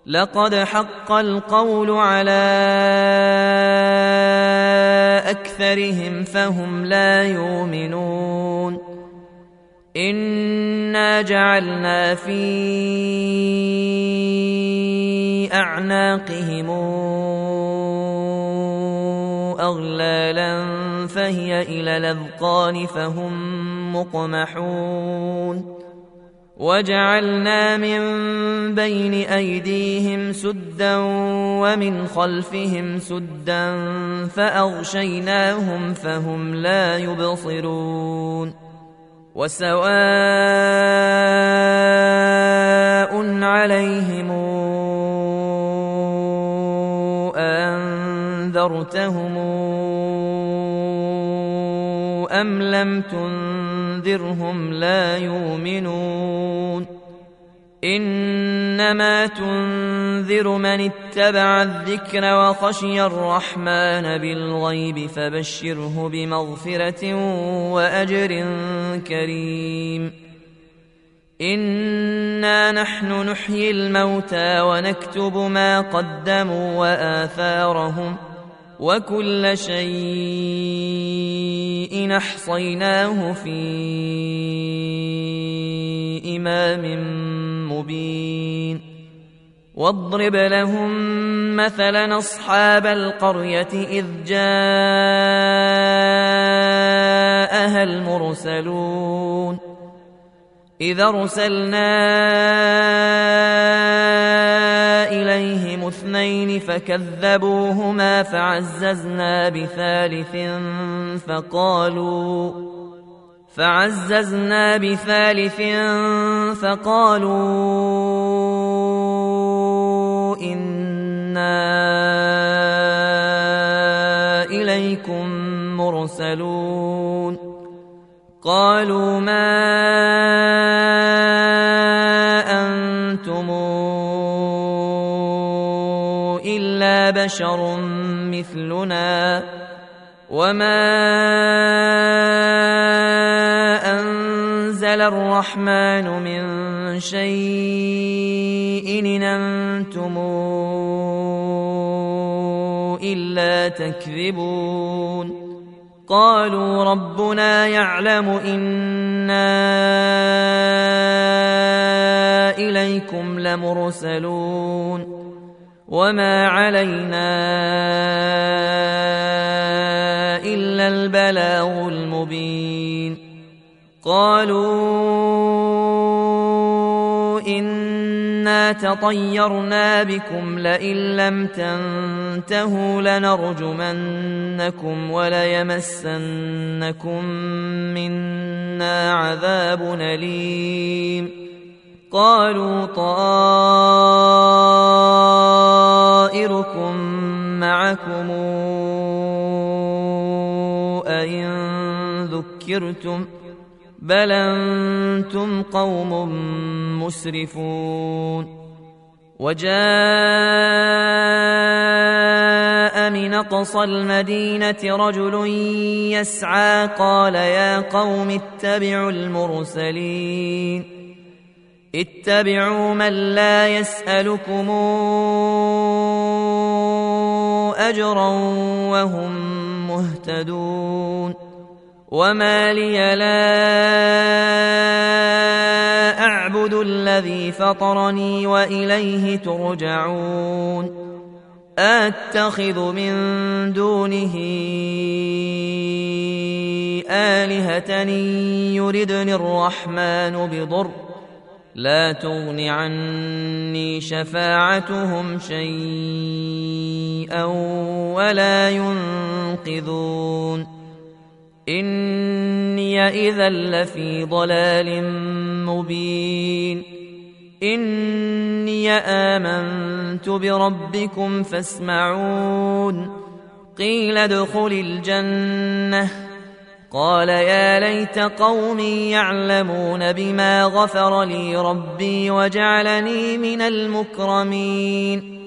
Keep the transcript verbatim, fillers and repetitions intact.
لقد حق القول على أكثرهم فهم لا يؤمنون إنا جعلنا في أعناقهم أغلالا فهي إلى الأذقان فهم مقمحون وجعلنا من بين أيديهم سدا ومن خلفهم سدا فأغشيناهم فهم لا يبصرون وسواء عليهم أنذرتهم أم لم تنذرهم لا يؤمنون إنما تنذر من اتبع الذكر وخشي الرحمن بالغيب فبشره بمغفرة وأجر كريم إنا نحن نحيي الموتى ونكتب ما قدموا وآثارهم وكل شيء أحصيناه في إمام مبين واضرب لهم مثلا أصحاب القرية إذ جاءها المرسلون إذ أرسلنا إليهم اثنين فكذبوهما فعززنا بثالث فقالوا فعززنا بثالث فقالوا إنا إليكم مرسلون قالوا ما أنتم إلا بشر مثلنا وما أنزل الرحمن من شيء إن أنتم إلا تكذبون قالوا ربنا يعلم إنا إليكم لمرسلون وما علينا إلا البلاغ المبين قالوا إنا تطيرنا بكم لئن لم تنتهوا لنرجمنكم وليمسنكم منا عذاب أليم قالوا طائركم معكم أئن ذكرتم بل أنتم قوم مسرفون وجاء من أقصى المدينة رجل يسعى قال يا قوم اتبعوا المرسلين اتبعوا من لا يسألكم أجرا وهم مهتدون وما لي لا أعبد الذي فطرني وإليه ترجعون أتخذ من دونه آلهة يردني الرحمن بضر لا تغن عني شفاعتهم شيئا ولا ينقذون إني إذا لفي ضلال مبين إني آمنت بربكم فاسمعون قيل ادخل الجنة قال يا ليت قومي يعلمون بما غفر لي ربي وجعلني من المكرمين